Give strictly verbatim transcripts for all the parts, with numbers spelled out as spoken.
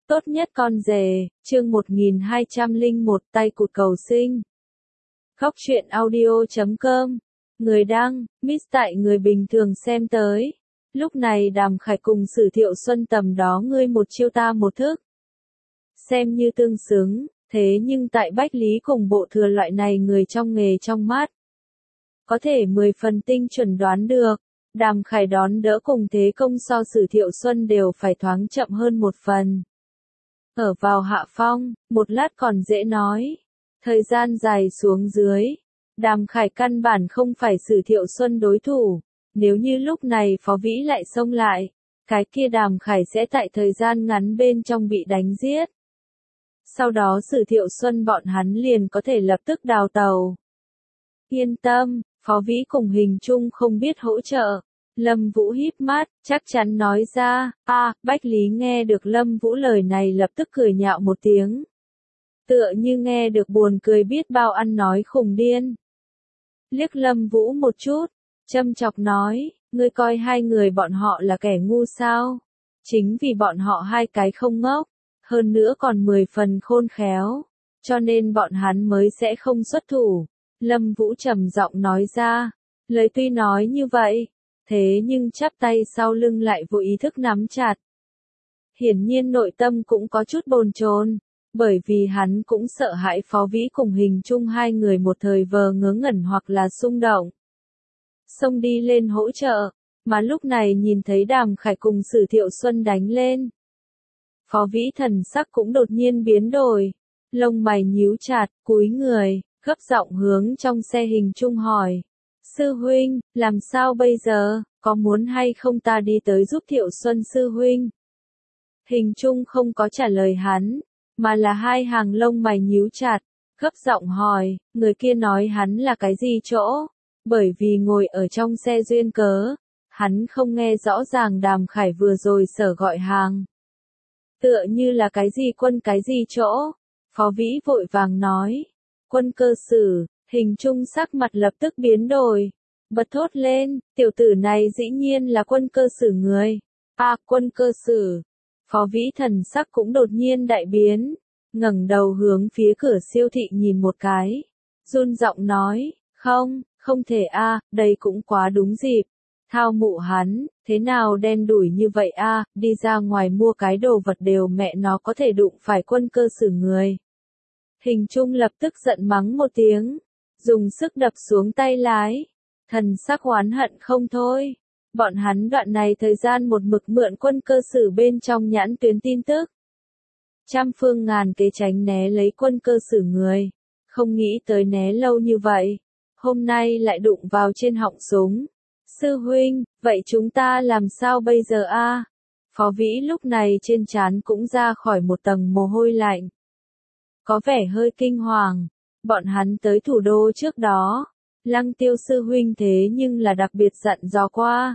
Tốt nhất con rể, chương một nghìn hai trăm lẻ một tay cụt cầu sinh. Góc truyện audio chấm com. Người đăng, miss tại người bình thường xem tới. Lúc này Đàm Khải cùng Sử Thiệu Xuân tầm đó ngươi một chiêu ta một thức. Xem như tương xứng, thế nhưng tại Bách Lý cùng Bộ Thừa loại này người trong nghề trong mắt. Có thể mười phần tinh chuẩn đoán được, Đàm Khải đón đỡ cùng thế công so Sử Thiệu Xuân đều phải thoáng chậm hơn một phần. Ở vào hạ phong, một lát còn dễ nói. Thời gian dài xuống dưới, Đàm Khải căn bản không phải Sử Thiệu Xuân đối thủ. Nếu như lúc này Phó Vĩ lại xông lại, cái kia Đàm Khải sẽ tại thời gian ngắn bên trong bị đánh giết. Sau đó Sử Thiệu Xuân bọn hắn liền có thể lập tức đào tàu. Yên tâm, Phó Vĩ cùng Hình Trung không biết hỗ trợ. Lâm Vũ híp mắt, chắc chắn nói ra, a à, Bách Lý nghe được Lâm Vũ lời này lập tức cười nhạo một tiếng. Tựa như nghe được buồn cười biết bao ăn nói khùng điên. Liếc Lâm Vũ một chút, châm chọc nói, ngươi coi hai người bọn họ là kẻ ngu sao? Chính vì bọn họ hai cái không ngốc, hơn nữa còn mười phần khôn khéo, cho nên bọn hắn mới sẽ không xuất thủ. Lâm Vũ trầm giọng nói ra, lời tuy nói như vậy, thế nhưng chắp tay sau lưng lại vô ý thức nắm chặt. Hiển nhiên nội tâm cũng có chút bồn chồn, bởi vì hắn cũng sợ hãi Phó Vĩ cùng Hình Trung hai người một thời vờ ngớ ngẩn hoặc là xung động. Xông đi lên hỗ trợ, mà lúc này nhìn thấy Đàm Khải cùng Sử Thiệu Xuân đánh lên. Phó Vĩ thần sắc cũng đột nhiên biến đổi, lông mày nhíu chặt, cúi người, gấp giọng hướng trong xe Hình Trung hỏi. Sư huynh, làm sao bây giờ, có muốn hay không ta đi tới giúp Thiệu Xuân sư huynh? Hình Trung không có trả lời hắn, mà là hai hàng lông mày nhíu chặt, gấp giọng hỏi, người kia nói hắn là cái gì chỗ? Bởi vì ngồi ở trong xe duyên cớ, hắn không nghe rõ ràng Đàm Khải vừa rồi sở gọi hàng. Tựa như là cái gì quân cái gì chỗ? Phó Vĩ vội vàng nói, Quân Cơ Sử. Hình Trung sắc mặt lập tức biến đổi, bật thốt lên, tiểu tử này dĩ nhiên là Quân Cơ Sử người. À, Quân Cơ Sử. Phó Vĩ thần sắc cũng đột nhiên đại biến, ngẩng đầu hướng phía cửa siêu thị nhìn một cái, run giọng nói, không, không thể a, à, đây cũng quá đúng dịp. Thao mụ hắn, thế nào đen đủi như vậy a, à, đi ra ngoài mua cái đồ vật đều mẹ nó có thể đụng phải Quân Cơ Sử người. Hình Trung lập tức giận mắng một tiếng, dùng sức đập xuống tay lái, thần sắc oán hận không thôi. Bọn hắn đoạn này thời gian một mực mượn Quân Cơ Sử bên trong nhãn tuyến tin tức. Trăm phương ngàn kế tránh né lấy Quân Cơ Sử người, không nghĩ tới né lâu như vậy, hôm nay lại đụng vào trên họng súng. Sư huynh, vậy chúng ta làm sao bây giờ a? À? Phó Vĩ lúc này trên trán cũng ra khỏi một tầng mồ hôi lạnh. Có vẻ hơi kinh hoàng. Bọn hắn tới thủ đô trước đó, Lăng Tiêu sư huynh thế nhưng là đặc biệt dặn dò qua.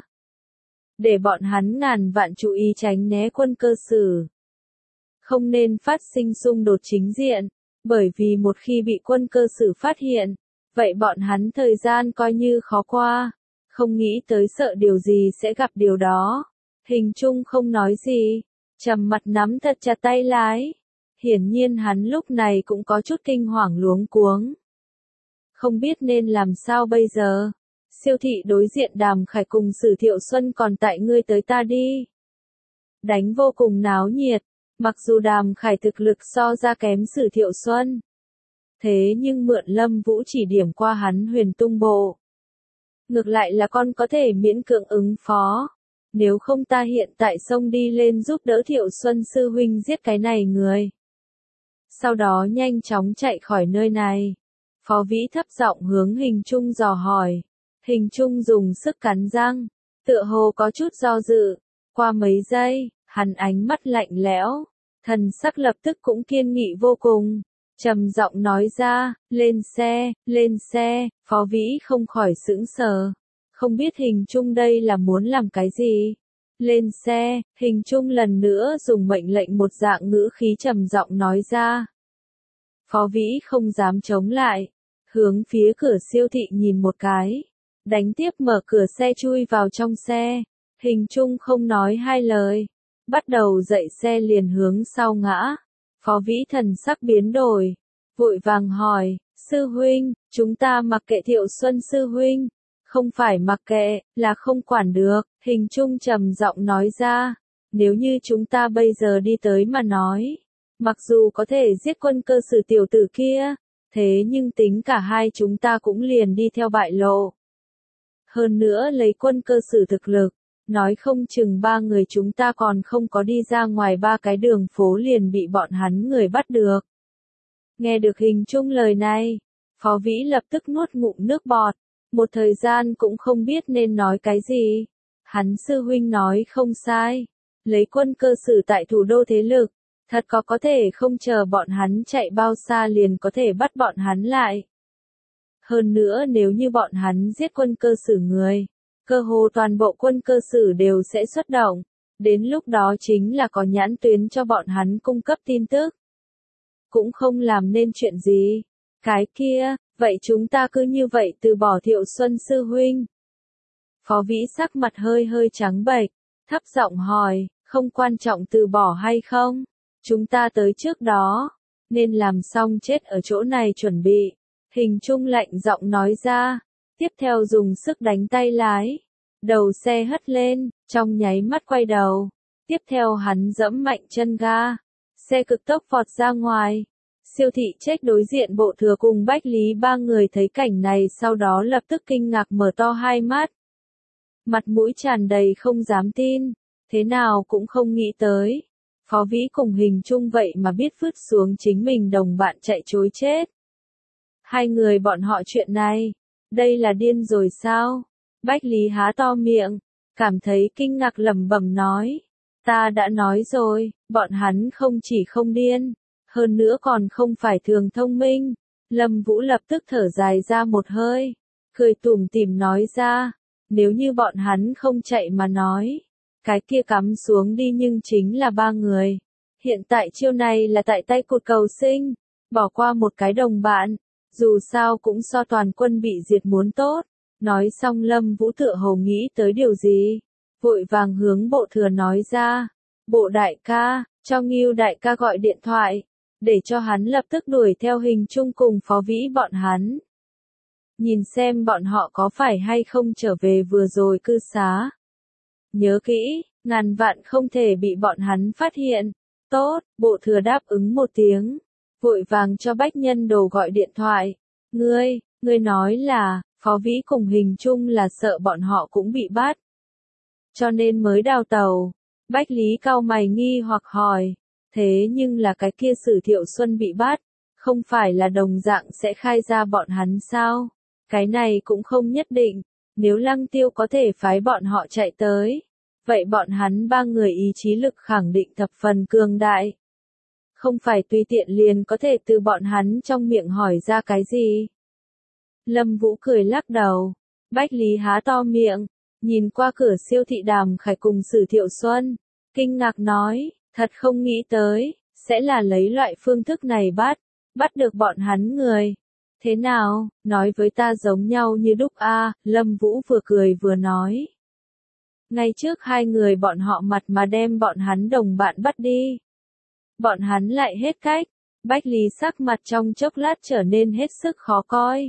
Để bọn hắn ngàn vạn chú ý tránh né Quân Cơ Sử. Không nên phát sinh xung đột chính diện, bởi vì một khi bị Quân Cơ Sử phát hiện, vậy bọn hắn thời gian coi như khó qua, không nghĩ tới sợ điều gì sẽ gặp điều đó. Hình Trung không nói gì, trầm mặt nắm thật chặt tay lái. Hiển nhiên hắn lúc này cũng có chút kinh hoàng luống cuống. Không biết nên làm sao bây giờ. Siêu thị đối diện Đàm Khải cùng Sử Thiệu Xuân còn tại ngươi tới ta đi. Đánh vô cùng náo nhiệt, mặc dù Đàm Khải thực lực so ra kém Sử Thiệu Xuân. Thế nhưng mượn Lâm Vũ chỉ điểm qua hắn huyền tung bộ. Ngược lại là con có thể miễn cưỡng ứng phó. Nếu không ta hiện tại xông đi lên giúp đỡ Thiệu Xuân sư huynh giết cái này người. Sau đó nhanh chóng chạy khỏi nơi này. Phó Vĩ thấp giọng hướng Hình Trung dò hỏi. Hình Trung dùng sức cắn răng, tựa hồ có chút do dự. Qua mấy giây, hắn ánh mắt lạnh lẽo, thần sắc lập tức cũng kiên nghị vô cùng. Trầm giọng nói ra, lên xe, lên xe. Phó Vĩ không khỏi sững sờ, không biết Hình Trung đây là muốn làm cái gì. Lên xe, Hình Trung lần nữa dùng mệnh lệnh một dạng ngữ khí trầm giọng nói ra. Phó Vĩ không dám chống lại, hướng phía cửa siêu thị nhìn một cái, đánh tiếp mở cửa xe chui vào trong xe. Hình Trung không nói hai lời, bắt đầu dậy xe liền hướng sau ngã. Phó Vĩ thần sắc biến đổi, vội vàng hỏi, sư huynh, chúng ta mặc kệ Thiệu Xuân sư huynh, không phải mặc kệ, là không quản được, Hình Trung trầm giọng nói ra, nếu như chúng ta bây giờ đi tới mà nói, mặc dù có thể giết Quân Cơ Sử tiểu tử kia, thế nhưng tính cả hai chúng ta cũng liền đi theo bại lộ. Hơn nữa lấy Quân Cơ Sử thực lực, nói không chừng ba người chúng ta còn không có đi ra ngoài ba cái đường phố liền bị bọn hắn người bắt được. Nghe được Hình Trung lời này, Phó Vĩ lập tức nuốt ngụm nước bọt, một thời gian cũng không biết nên nói cái gì. Hắn sư huynh nói không sai, lấy Quân Cơ Sử tại thủ đô thế lực, thật có có thể không chờ bọn hắn chạy bao xa liền có thể bắt bọn hắn lại. Hơn nữa nếu như bọn hắn giết Quân Cơ Sử người, cơ hồ toàn bộ Quân Cơ Sử đều sẽ xuất động, đến lúc đó chính là có nhãn tuyến cho bọn hắn cung cấp tin tức. Cũng không làm nên chuyện gì. Cái kia, vậy chúng ta cứ như vậy từ bỏ Thiệu Xuân sư huynh. Phó Vĩ sắc mặt hơi hơi trắng bệch, thấp giọng hỏi, không quan trọng từ bỏ hay không, chúng ta tới trước đó, nên làm xong chết ở chỗ này chuẩn bị. Hình Trung lạnh giọng nói ra, tiếp theo dùng sức đánh tay lái, đầu xe hất lên, trong nháy mắt quay đầu, tiếp theo hắn giẫm mạnh chân ga, xe cực tốc vọt ra ngoài. Siêu thị Check đối diện Bộ Thừa cùng Bách Lý ba người thấy cảnh này sau đó lập tức kinh ngạc mở to hai mắt. Mặt mũi tràn đầy không dám tin, thế nào cũng không nghĩ tới. Phó Vĩ cùng Hình Trung vậy mà biết vứt xuống chính mình đồng bạn chạy trối chết. Hai người bọn họ chuyện này, đây là điên rồi sao? Bách Lý há to miệng, cảm thấy kinh ngạc lẩm bẩm nói. Ta đã nói rồi, bọn hắn không chỉ không điên, hơn nữa còn không phải thường thông minh. Lâm Vũ lập tức thở dài ra một hơi, cười tủm tỉm nói ra, nếu như bọn hắn không chạy mà nói, cái kia cắm xuống đi nhưng chính là ba người. Hiện tại chiêu này là tại tay cụt cầu sinh, bỏ qua một cái đồng bạn, dù sao cũng so toàn quân bị diệt muốn tốt. Nói xong Lâm Vũ tựa hồ nghĩ tới điều gì, vội vàng hướng Bộ Thừa nói ra, Bộ đại ca, cho Ngưu đại ca gọi điện thoại, để cho hắn lập tức đuổi theo Hình Trung cùng Phó Vĩ bọn hắn. Nhìn xem bọn họ có phải hay không trở về vừa rồi cư xá. Nhớ kỹ, ngàn vạn không thể bị bọn hắn phát hiện. Tốt, Bộ Thừa đáp ứng một tiếng, vội vàng cho Bách Nhân Đồ gọi điện thoại. Ngươi, ngươi nói là, Phó Vĩ cùng Hình Trung là sợ bọn họ cũng bị bắt, cho nên mới đào tàu. Bách Lý cau mày nghi hoặc hỏi, thế nhưng là cái kia Sử Thiệu Xuân bị bắt, không phải là đồng dạng sẽ khai ra bọn hắn sao? Cái này cũng không nhất định, nếu Lăng Tiêu có thể phái bọn họ chạy tới, vậy bọn hắn ba người ý chí lực khẳng định thập phần cường đại. Không phải tùy tiện liền có thể từ bọn hắn trong miệng hỏi ra cái gì. Lâm Vũ cười lắc đầu, Bách Lý há to miệng, nhìn qua cửa siêu thị Đàm Khải cùng Sử Thiệu Xuân, kinh ngạc nói, thật không nghĩ tới, sẽ là lấy loại phương thức này bắt, bắt được bọn hắn người. Thế nào, nói với ta giống nhau như đúc a, Lâm Vũ vừa cười vừa nói. Ngay trước hai người bọn họ mặt mà đem bọn hắn đồng bạn bắt đi. Bọn hắn lại hết cách, Bách Lý sắc mặt trong chốc lát trở nên hết sức khó coi.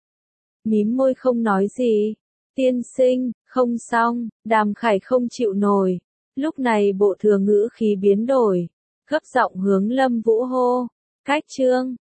Mím môi không nói gì, tiên sinh, không xong, Đàm Khải không chịu nổi. Lúc này Bộ Thừa ngữ khí biến đổi, gấp giọng hướng Lâm Vũ hô, cách trương,